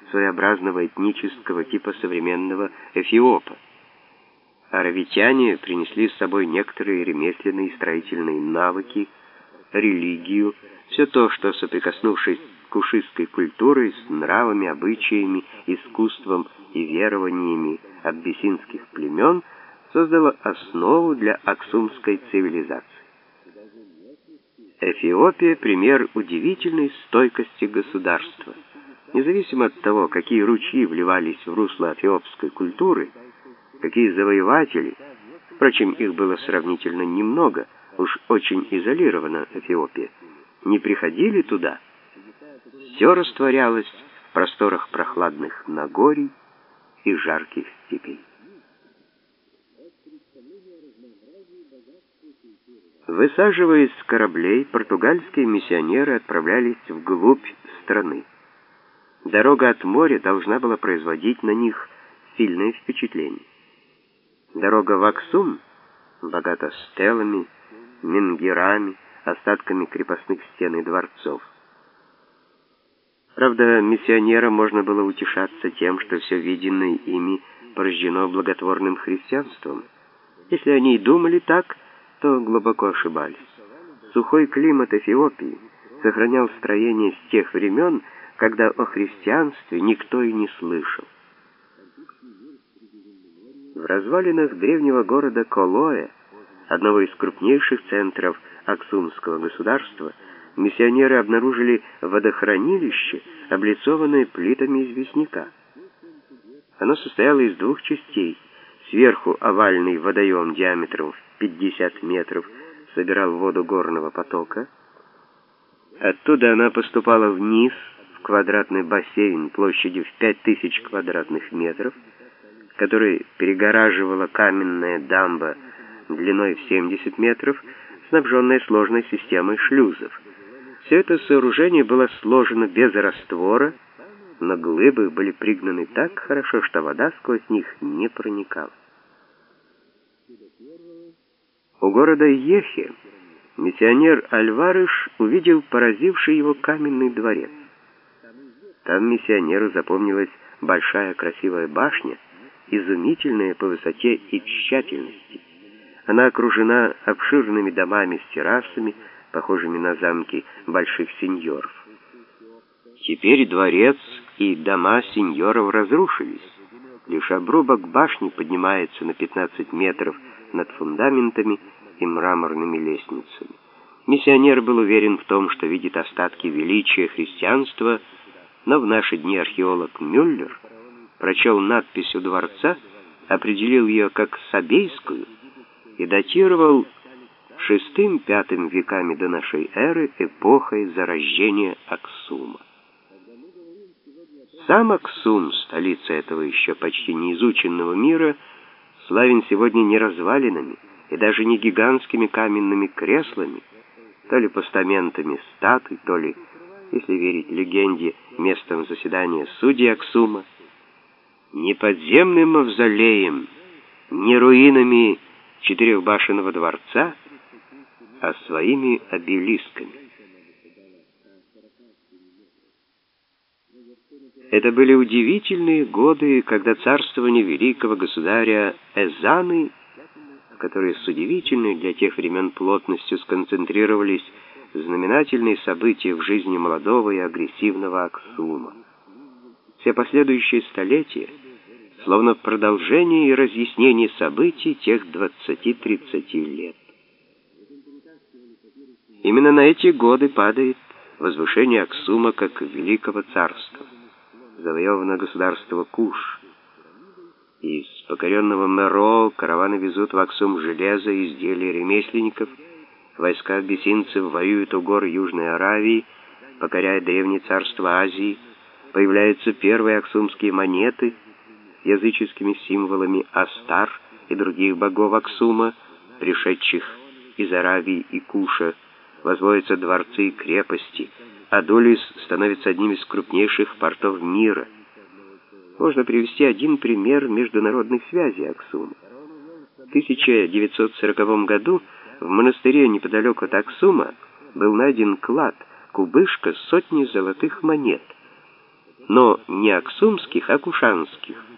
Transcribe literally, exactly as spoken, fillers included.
своеобразного этнического типа современного Эфиопа. Аравитяне принесли с собой некоторые ремесленные и строительные навыки, религию, все то, что, соприкоснувшись с кушистской культурой, с нравами, обычаями, искусством и верованиями абиссинских племен, создало основу для аксумской цивилизации. Эфиопия — пример удивительной стойкости государства. Независимо от того, какие ручьи вливались в русло эфиопской культуры, какие завоеватели, впрочем, их было сравнительно немного, уж очень изолирована Эфиопия, не приходили туда, все растворялось в просторах прохладных Нагорий и жарких степей. Высаживаясь с кораблей, португальские миссионеры отправлялись вглубь страны. Дорога от моря должна была производить на них сильное впечатление. Дорога в Аксум богата стелами, менгирами, остатками крепостных стен и дворцов. Правда, миссионерам можно было утешаться тем, что все виденное ими порождено благотворным христианством. Если они и думали так, то глубоко ошибались. Сухой климат Эфиопии сохранял строение с тех времен, когда о христианстве никто и не слышал. В развалинах древнего города Колоэ, одного из крупнейших центров аксумского государства, миссионеры обнаружили водохранилище, облицованное плитами известняка. Оно состояло из двух частей. Сверху овальный водоем диаметром в пятьдесят метров собирал воду горного потока. Оттуда она поступала вниз в квадратный бассейн площадью в пять тысяч квадратных метров, который перегораживала каменная дамба длиной в семьдесят метров, снабженная сложной системой шлюзов. Все это сооружение было сложено без раствора, но глыбы были пригнаны так хорошо, что вода сквозь них не проникала. У города Йехе миссионер Альвареш увидел поразивший его каменный дворец. Там миссионеру запомнилась большая красивая башня, изумительная по высоте и тщательности. Она окружена обширными домами с террасами, похожими на замки больших сеньоров. Теперь дворец и дома сеньоров разрушились. Лишь обрубок башни поднимается на пятнадцать метров над фундаментами и мраморными лестницами. Миссионер был уверен в том, что видит остатки величия христианства, но в наши дни археолог Мюллер прочел надпись у дворца, определил ее как сабейскую и датировал шестым-пятым веками до нашей эры, эпохой зарождения Аксума. Сам Аксум, столица этого еще почти неизученного мира, славен сегодня не развалинами и даже не гигантскими каменными креслами, то ли постаментами статуй, то ли, если верить легенде, местом заседания судей Аксума, не подземным мавзолеем, не руинами четырехбашенного дворца, а своими обелисками. Это были удивительные годы, когда царствование великого государя Эзаны, которые с удивительной для тех времен плотностью сконцентрировались знаменательные события в жизни молодого и агрессивного Аксума. Все последующие столетия словно продолжение и разъяснение событий тех двадцати-тридцати лет. Именно на эти годы падает возвышение Аксума как великого царства. Завоевано государство Куш. Из покоренного Меро караваны везут в Аксум железо и изделия ремесленников. Войска абиссинцев воюют у гор Южной Аравии, покоряя древние царства Азии. Появляются первые аксумские монеты с языческими символами Астар и других богов Аксума, пришедших из Аравии и Куша. Возводятся дворцы и крепости. Адулис становится одним из крупнейших портов мира. Можно привести один пример международных связей Аксума. В тысяча девятьсот сороковом году в монастыре неподалеку от Аксума был найден клад, кубышка с сотней золотых монет. но не аксумских, а кушанских.